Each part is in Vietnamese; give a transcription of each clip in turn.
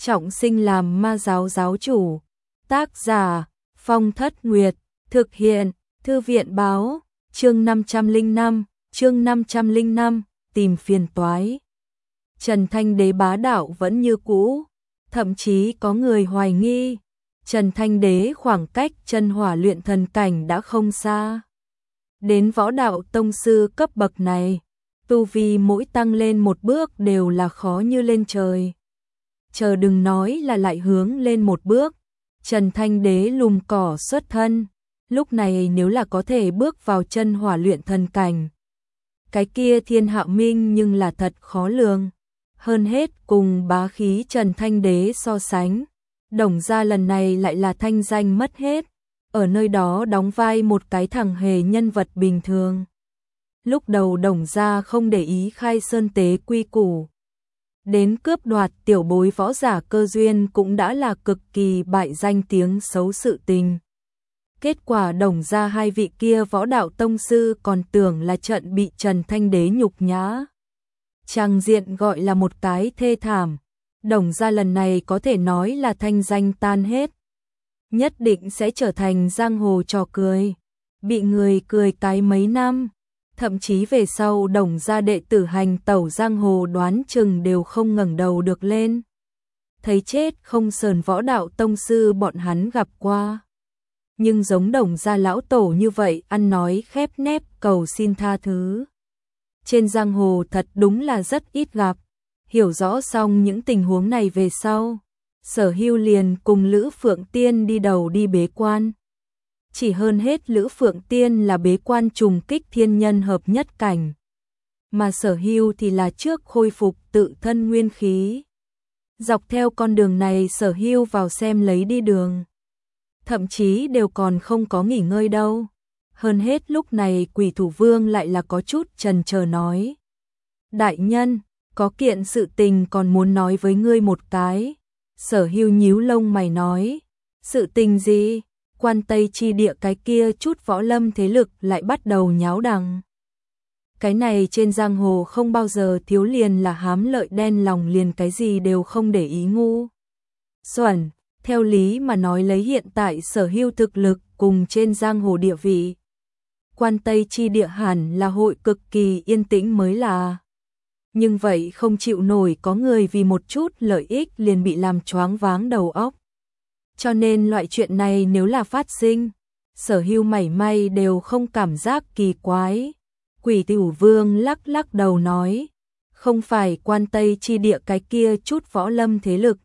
trọng sinh làm ma giáo giáo chủ. Tác giả Phong Thất Nguyệt, thực hiện Thư viện báo, chương 505, tìm phiền toái. Trần Thanh Đế bá đạo vẫn như cũ, thậm chí có người hoài nghi, Trần Thanh Đế khoảng cách chân hỏa luyện thần cảnh đã không xa. Đến võ đạo tông sư cấp bậc này, tu vi mỗi tăng lên một bước đều là khó như lên trời. Chờ đừng nói là lại hướng lên một bước, Trần Thanh Đế lùm cỏ xuất thân, lúc này nếu là có thể bước vào chân hỏa luyện thần cảnh, cái kia thiên hạ minh nhưng là thật khó lường. Hơn hết cùng bá khí Trần Thanh Đế so sánh, Đồng gia lần này lại là thanh danh mất hết, ở nơi đó đóng vai một cái thằng hề nhân vật bình thường. Lúc đầu Đồng gia không để ý khai sơn tế quy củ, đến cướp đoạt tiểu bối võ giả cơ duyên cũng đã là cực kỳ bại danh tiếng xấu sự tình. Kết quả Đồng gia hai vị kia võ đạo tông sư còn tưởng là trận bị Trần Thanh Đế nhục nhã. Trang diện gọi là một cái thê thảm, Đồng gia lần này có thể nói là thanh danh tan hết. Nhất định sẽ trở thành giang hồ trò cười, bị người cười cái mấy năm. Thậm chí về sau Đồng gia đệ tử hành tẩu giang hồ đoán chừng đều không ngẩng đầu được lên. Thấy chết không sờn võ đạo tông sư bọn hắn gặp qua. Nhưng giống Đồng gia lão tổ như vậy ăn nói khép nép cầu xin tha thứ, trên giang hồ thật đúng là rất ít gặp. Hiểu rõ xong những tình huống này về sau, Sở Hưu liền cùng Lữ Phượng Tiên đi đầu đi bế quan. Chỉ hơn hết Lữ Phượng Tiên là bế quan trùng kích thiên nhân hợp nhất cảnh, mà Sở Hưu thì là trước khôi phục tự thân nguyên khí. Dọc theo con đường này Sở Hưu vào xem lấy đi đường, thậm chí đều còn không có nghỉ ngơi đâu. Hơn hết lúc này Quỷ Thủ Vương lại là có chút chần chờ nói: đại nhân, có kiện sự tình còn muốn nói với ngươi một cái. Sở Hưu nhíu lông mày nói: sự tình gì? Quan Tây chi địa cái kia chút võ lâm thế lực lại bắt đầu nháo đằng. Cái này trên giang hồ không bao giờ thiếu liền là hám lợi đen lòng liền cái gì đều không để ý ngu xuẩn. Theo lý mà nói lấy hiện tại Sở Hưu thực lực cùng trên giang hồ địa vị, Quan Tây chi địa hẳn là hội cực kỳ yên tĩnh mới là. Nhưng vậy không chịu nổi có người vì một chút lợi ích liền bị làm choáng váng đầu óc. Cho nên loại chuyện này nếu là phát sinh, Sở Hưu mảy may đều không cảm giác kỳ quái. Quỷ Thủ Vương lắc lắc đầu nói: không phải Quan Tây chi địa cái kia chút võ lâm thế lực,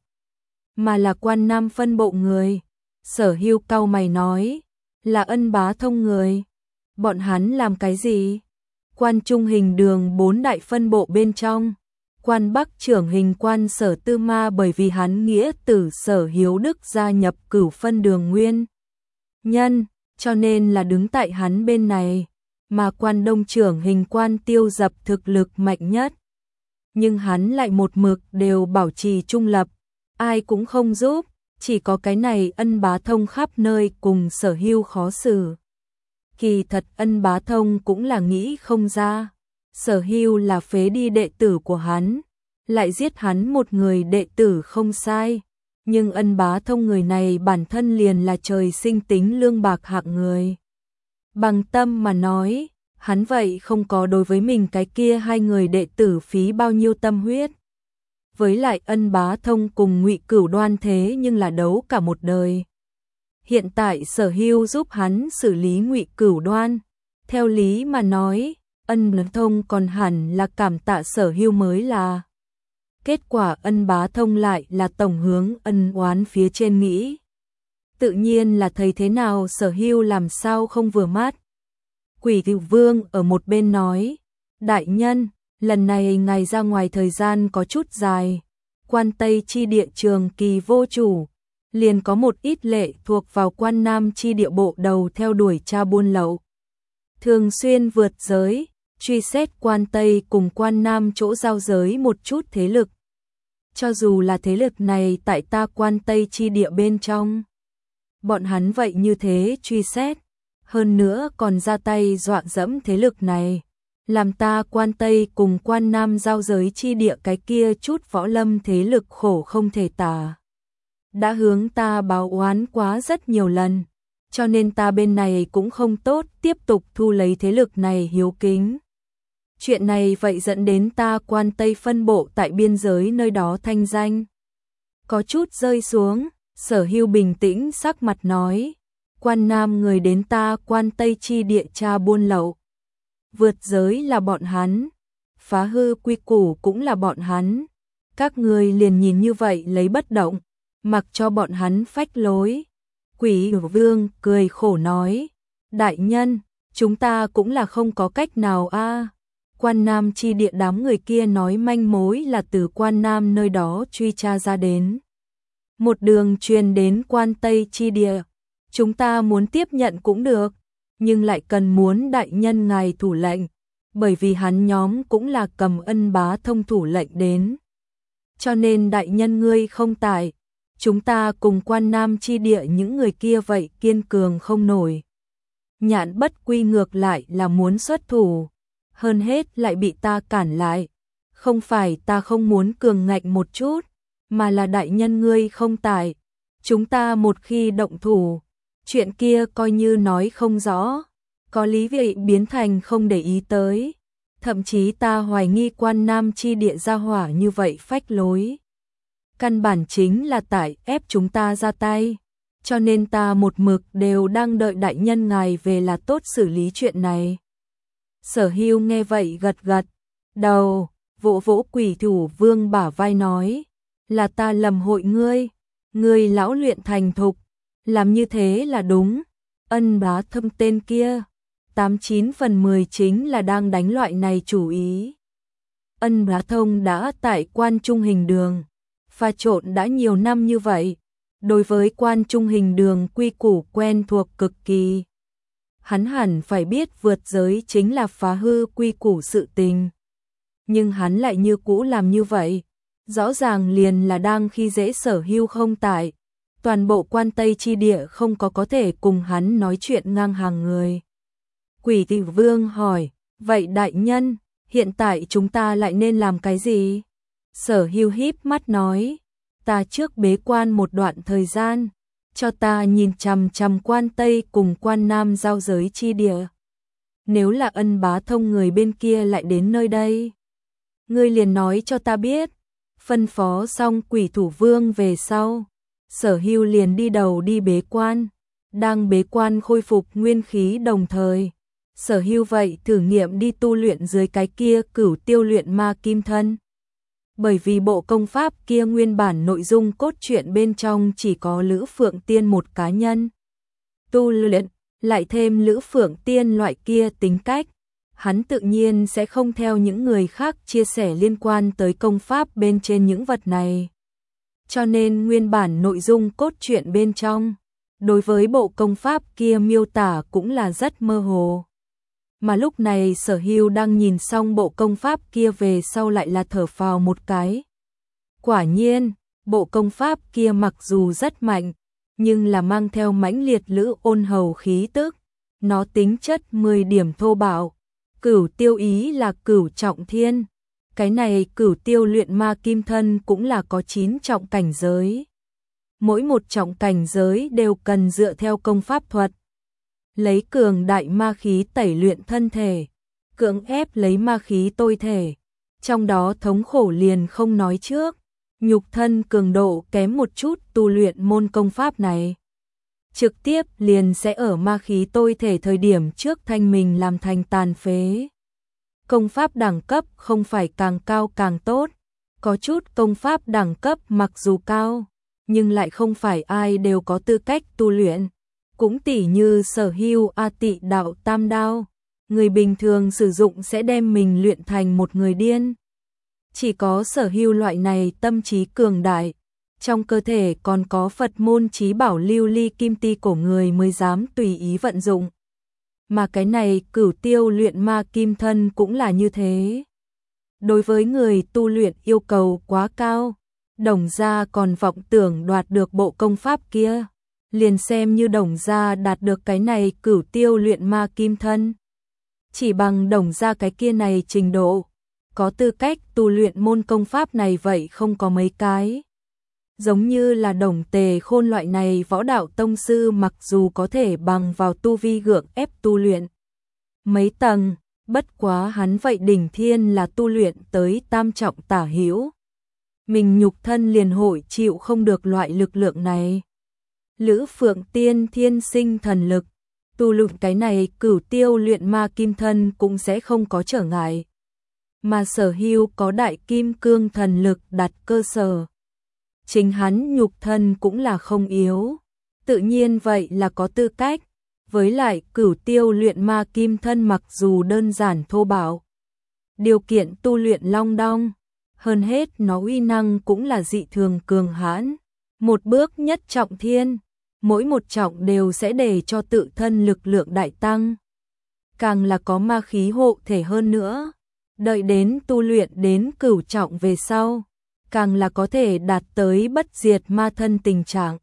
mà là Quan Nam phân bộ người. Sở Hưu cau mày nói: là Ân Bá Thông người. Bọn hắn làm cái gì? Quan Trung Hình Đường 4 đại phân bộ bên trong, Quan Bắc trưởng hình quan Sở Tư Ma bởi vì hắn nghĩa tử Sở Hiếu Đức gia nhập Cửu phân đường nguyên nhân, cho nên là đứng tại hắn bên này, mà Quan Đông trưởng hình quan Tiêu Dập thực lực mạnh nhất, nhưng hắn lại một mực đều bảo trì trung lập, ai cũng không giúp, chỉ có cái này Ân Bá Thông khắp nơi cùng Sở Hưu khó xử. Kỳ thật Ân Bá Thông cũng là nghĩ không ra, Sở Hưu là phế đi đệ tử của hắn, lại giết hắn một người đệ tử không sai, nhưng Ân Bá Thông người này bản thân liền là trời sinh tính lương bạc hạng người. Bằng tâm mà nói, hắn vậy không có đối với mình cái kia hai người đệ tử phí bao nhiêu tâm huyết. Với lại Ân Bá Thông cùng Ngụy Cửu Đoan thế nhưng là đấu cả một đời. Hiện tại Sở Hưu giúp hắn xử lý Ngụy Cửu Đoan, theo lý mà nói, Ân Bá Thông còn hẳn là cảm tạ Sở Hưu mới là. Kết quả Ân Bá Thông lại là tổng hướng ân oán phía trên nghĩ. Tự nhiên là thấy thế nào Sở Hưu làm sao không vừa mắt. Quỷ Thủ Vương ở một bên nói: đại nhân, lần này ngài ra ngoài thời gian có chút dài, Quan Tây chi địa trường kỳ vô chủ, liền có một ít lệ thuộc vào Quan Nam chi địa bộ đầu theo đuổi tra buôn lậu, thường xuyên vượt giới, truy xét Quan Tây cùng Quan Nam chỗ giao giới một chút thế lực. Cho dù là thế lực này tại ta Quan Tây chi địa bên trong, bọn hắn vậy như thế truy xét, hơn nữa còn ra tay dọa dẫm thế lực này, làm ta Quan Tây cùng Quan Nam giao giới chi địa cái kia chút võ lâm thế lực khổ không thể tả. Đã hướng ta báo oán quá rất nhiều lần, cho nên ta bên này cũng không tốt tiếp tục thu lấy thế lực này hiếu kính. Chuyện này vậy dẫn đến ta Quan Tây phân bộ tại biên giới nơi đó thanh danh có chút rơi xuống. Sở Hưu bình tĩnh sắc mặt nói, Quan Nam người đến ta Quan Tây chi địa tra buôn lậu, vượt giới là bọn hắn, phá hư quy củ cũng là bọn hắn. Các người liền nhìn như vậy lấy bất động, mặc cho bọn hắn phách lối. Quỷ Vương cười khổ nói, đại nhân, chúng ta cũng là không có cách nào a. Quan Nam chi địa đám người kia nói manh mối là từ Quan Nam nơi đó truy tra ra đến, một đường truyền đến Quan Tây chi địa. Chúng ta muốn tiếp nhận cũng được, nhưng lại cần muốn đại nhân ngài thủ lệnh, bởi vì hắn nhóm cũng là cầm Ân Bá Thông thủ lệnh đến. Cho nên đại nhân ngươi không tại, chúng ta cùng Quan Nam chi địa những người kia vậy kiên cường không nổi. Nhạn Bất Quy ngược lại là muốn xuất thủ, hơn hết lại bị ta cản lại. Không phải ta không muốn cường ngạnh một chút, mà là đại nhân ngươi không tại. Chúng ta một khi động thủ, chuyện kia coi như nói không rõ, có lý vị biến thành không để ý tới. Thậm chí ta hoài nghi Quan Nam chi địa gia hỏa như vậy phách lối, căn bản chính là tại ép chúng ta ra tay. Cho nên ta một mực đều đang đợi đại nhân ngài về là tốt xử lý chuyện này. Sở Hưu nghe vậy gật gật đầu, vỗ vỗ Quỷ Thủ Vương bả vai nói, là ta lầm hội ngươi lão luyện thành thục, làm như thế là đúng. Ân Bá Thông tên kia 89 phần 10 chính là đang đánh loại này chủ ý. Ân Bá Thông đã tại Quan Trung Hình Đường pha trộn đã nhiều năm như vậy, đối với Quan Trung Hình Đường quy củ quen thuộc cực kỳ. Hắn hẳn phải biết vượt giới chính là phá hư quy củ sự tình, nhưng hắn lại như cũ làm như vậy, rõ ràng liền là đang khi dễ Sở Hưu không tại. Toàn bộ Quan Tây chi địa không có thể cùng hắn nói chuyện ngang hàng người. Quỷ Thị Vương hỏi, vậy đại nhân, hiện tại chúng ta lại nên làm cái gì? Sở Hưu híp mắt nói, ta trước bế quan một đoạn thời gian, cho ta nhìn chằm chằm Quan Tây cùng Quan Nam giao giới chi địa. Nếu là Ân Bá Thông người bên kia lại đến nơi đây, ngươi liền nói cho ta biết. Phân phó xong Quỷ Thủ Vương về sau, Sở Hưu liền đi đầu đi bế quan. Đang bế quan khôi phục nguyên khí đồng thời, Sở Hưu vậy thử nghiệm đi tu luyện dưới cái kia Cửu Tiêu Luyện Ma Kim Thân. Bởi vì bộ công pháp kia nguyên bản nội dung cốt truyện bên trong chỉ có Lữ Phượng Tiên một cá nhân tu luyện, lại thêm Lữ Phượng Tiên loại kia tính cách, hắn tự nhiên sẽ không theo những người khác chia sẻ liên quan tới công pháp bên trên những vật này. Cho nên nguyên bản nội dung cốt truyện bên trong, đối với bộ công pháp kia miêu tả cũng là rất mơ hồ. Mà lúc này Sở Hưu đang nhìn xong bộ công pháp kia về sau lại là thở phào một cái. Quả nhiên, bộ công pháp kia mặc dù rất mạnh, nhưng là mang theo mãnh liệt lữ ôn hầu khí tức. Nó tính chất 10 điểm thô bạo. Cửu tiêu ý là cửu trọng thiên. Cái này Cửu Tiêu Luyện Ma Kim Thân cũng là có 9 trọng cảnh giới. Mỗi một trọng cảnh giới đều cần dựa theo công pháp thuật, lấy cường đại ma khí tẩy luyện thân thể, cưỡng ép lấy ma khí tôi thể. Trong đó thống khổ liền không nói trước, nhục thân cường độ kém một chút tu luyện môn công pháp này, trực tiếp liền sẽ ở ma khí tôi thể thời điểm trước thanh mình làm thành tàn phế. Công pháp đẳng cấp không phải càng cao càng tốt, có chút công pháp đẳng cấp mặc dù cao, nhưng lại không phải ai đều có tư cách tu luyện. Cũng tỉ như Sở Hưu A Tị Đạo Tam Đao, người bình thường sử dụng sẽ đem mình luyện thành một người điên. Chỉ có Sở Hưu loại này tâm trí cường đại, trong cơ thể còn có Phật môn chí bảo lưu ly kim ti cổ người mới dám tùy ý vận dụng. Mà cái này Cửu Tiêu Luyện Ma Kim Thân cũng là như thế. Đối với người tu luyện yêu cầu quá cao, Đồng gia còn vọng tưởng đoạt được bộ công pháp kia, liền xem như Đồng gia đạt được cái này Cửu Tiêu Luyện Ma Kim Thân, Chỉ bằng Đồng gia cái kia này trình độ, có tư cách tu luyện môn công pháp này vậy không có mấy cái. Giống như là Đồng Tề Khôn loại này võ đạo tông sư, mặc dù có thể bằng vào tu vi gượng ép tu luyện mấy tầng, bất quá hắn vậy đỉnh thiên là tu luyện tới tam trọng tả hữu. Mình nhục thân liền hội chịu không được loại lực lượng này. Lữ Phượng Tiên thiên sinh thần lực, tu luyện cái này Cửu Tiêu luyện ma kim thân cũng sẽ không có trở ngại. Mà Sở Hưu có đại kim cương thần lực đặt cơ sở. Chính hắn nhục thân cũng là không yếu, tự nhiên vậy là có tư cách. Với lại Cửu Tiêu luyện ma kim thân mặc dù đơn giản thô bạo, điều kiện tu luyện long đong, hơn hết nó uy năng cũng là dị thường cường hãn. Một bước nhất trọng thiên, mỗi một trọng đều sẽ để cho tự thân lực lượng đại tăng. Càng là có ma khí hộ thể hơn nữa, đợi đến tu luyện đến cửu trọng về sau, càng là có thể đạt tới bất diệt ma thân tình trạng.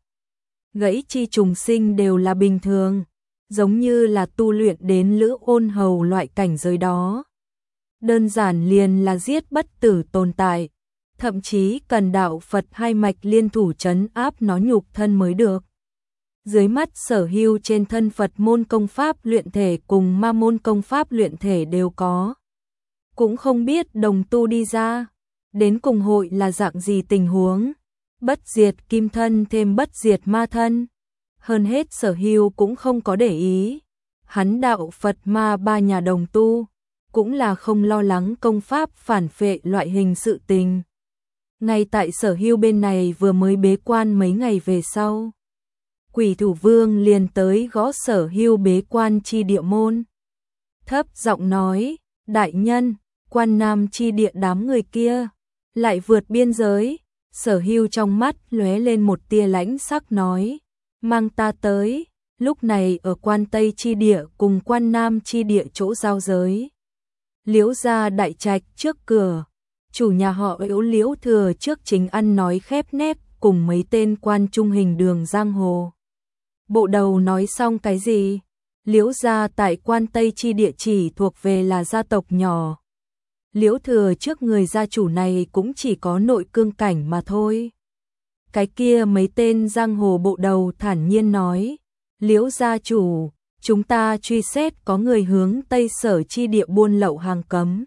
Gãy chi trùng sinh đều là bình thường, giống như là tu luyện đến Lữ Ôn Hầu loại cảnh giới đó. Đơn giản liền là giết bất tử tồn tại, thậm chí cần đạo Phật hai mạch liên thủ trấn áp nó nhục thân mới được. Dưới mắt Sở Hưu trên thân Phật môn công pháp luyện thể cùng ma môn công pháp luyện thể đều có. Cũng không biết đồng tu đi ra, đến cùng hội là dạng gì tình huống. Bất diệt kim thân thêm bất diệt ma thân. Hơn hết Sở Hưu cũng không có để ý. Hắn đạo Phật ma ba nhà đồng tu, cũng là không lo lắng công pháp phản phệ loại hình sự tình. Ngay tại Sở Hưu bên này vừa mới bế quan mấy ngày về sau, Quỷ Thủ Vương liền tới gõ Sở Hưu bế quan chi địa môn. Thấp giọng nói, đại nhân, Quan Nam chi địa đám người kia lại vượt biên giới. Sở Hưu trong mắt lóe lên một tia lãnh sắc nói, mang ta tới. Lúc này ở Quan Tây chi địa cùng Quan Nam chi địa chỗ giao giới, Liễu gia đại trạch trước cửa, chủ nhà họ Liễu Thừa trước chính ăn nói khép nép cùng mấy tên quan trung hình đường giang hồ. Bộ đầu nói xong cái gì? Liễu gia tại Quan Tây chi địa chỉ thuộc về là gia tộc nhỏ. Liễu Thừa trước người gia chủ này cũng chỉ có nội cương cảnh mà thôi. Cái kia mấy tên giang hồ bộ đầu thản nhiên nói, Liễu gia chủ, chúng ta truy xét có người hướng Tây Sở chi địa buôn lậu hàng cấm.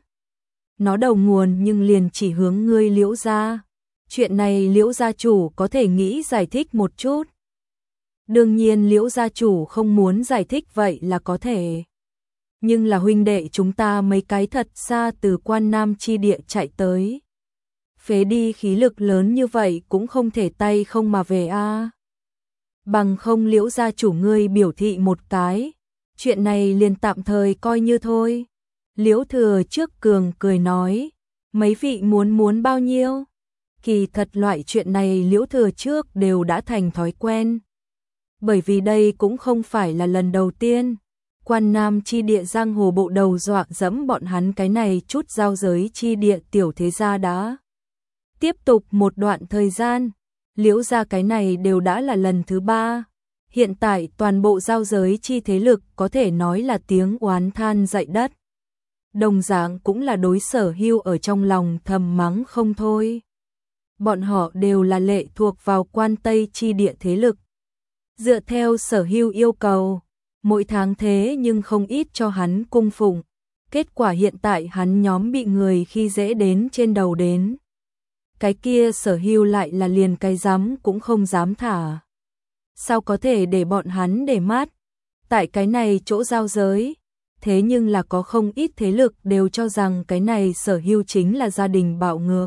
Nó đầu nguồn nhưng liền chỉ hướng ngươi Liễu gia. Chuyện này Liễu gia chủ có thể nghĩ giải thích một chút. Đương nhiên Liễu gia chủ không muốn giải thích vậy là có thể. Nhưng là huynh đệ chúng ta mấy cái thật xa từ Quan Nam chi địa chạy tới. Phế đi khí lực lớn như vậy cũng không thể tay không mà về a. Bằng không Liễu gia chủ ngươi biểu thị một cái, chuyện này liền tạm thời coi như thôi. Liễu Thừa trước cường cười nói, mấy vị muốn bao nhiêu? Kỳ thật loại chuyện này Liễu Thừa trước đều đã thành thói quen. Bởi vì đây cũng không phải là lần đầu tiên. Quan Nam chi địa giang hồ bộ đầu dọa dẫm bọn hắn cái này chút giao giới chi địa tiểu thế gia đã. Tiếp tục một đoạn thời gian, Liễu gia cái này đều đã là lần thứ 3. Hiện tại toàn bộ giao giới chi thế lực có thể nói là tiếng oán than dậy đất. Đồng dạng cũng là đối Sở Hưu ở trong lòng thầm mắng không thôi. Bọn họ đều là lệ thuộc vào Quan Tây chi địa thế lực. Dựa theo Sở Hưu yêu cầu, mỗi tháng thế nhưng không ít cho hắn cung phụng. Kết quả hiện tại hắn nhóm bị người khi dễ đến trên đầu đến. Cái kia Sở Hưu lại là liền cái dám cũng không dám thả. Sao có thể để bọn hắn để mắt? Tại cái này chỗ giao giới, thế nhưng là có không ít thế lực đều cho rằng cái này Sở Hưu chính là gia đình bạo ngược.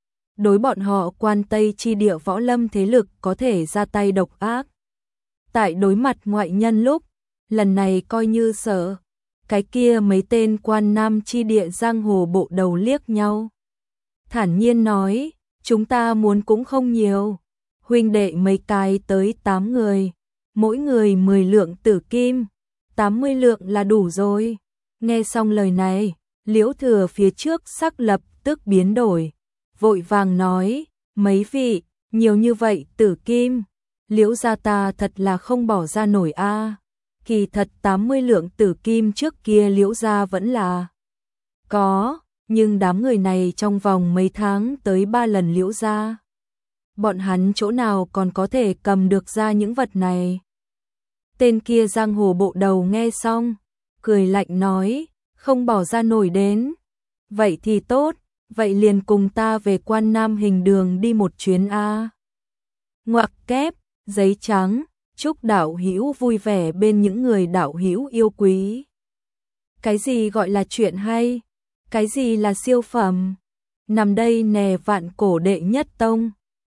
Đối bọn họ Quan Tây chi địa võ lâm thế lực có thể ra tay độc ác. Tại đối mặt ngoại nhân lúc, lần này coi như sợ. Cái kia mấy tên Quan Nam chi địa giang hồ bộ đầu liếc nhau. Thản nhiên nói, chúng ta muốn cũng không nhiều. Huynh đệ mấy cái tới 8 người, mỗi người 10 lượng tử kim, 80 lượng là đủ rồi. Nghe xong lời này, Liễu Thừa phía trước sắc lập tức biến đổi, vội vàng nói, mấy vị, nhiều như vậy tử kim, Liễu gia ta thật là không bỏ ra nổi a. Kỳ thật 80 lượng tử kim trước kia Liễu gia vẫn là có, nhưng đám người này trong vòng mấy tháng tới 3 lần Liễu gia. Bọn hắn chỗ nào còn có thể cầm được ra những vật này. Tên kia giang hồ bộ đầu nghe xong, cười lạnh nói, không bỏ ra nổi đến. Vậy thì tốt, vậy liền cùng ta về Quan Nam Hình Đường đi một chuyến a. Ngoặc kép, giấy trắng, chúc đạo hữu vui vẻ bên những người đạo hữu yêu quý. Cái gì gọi là chuyện hay? Cái gì là siêu phẩm? Nằm đây nè Vạn Cổ đệ nhất tông.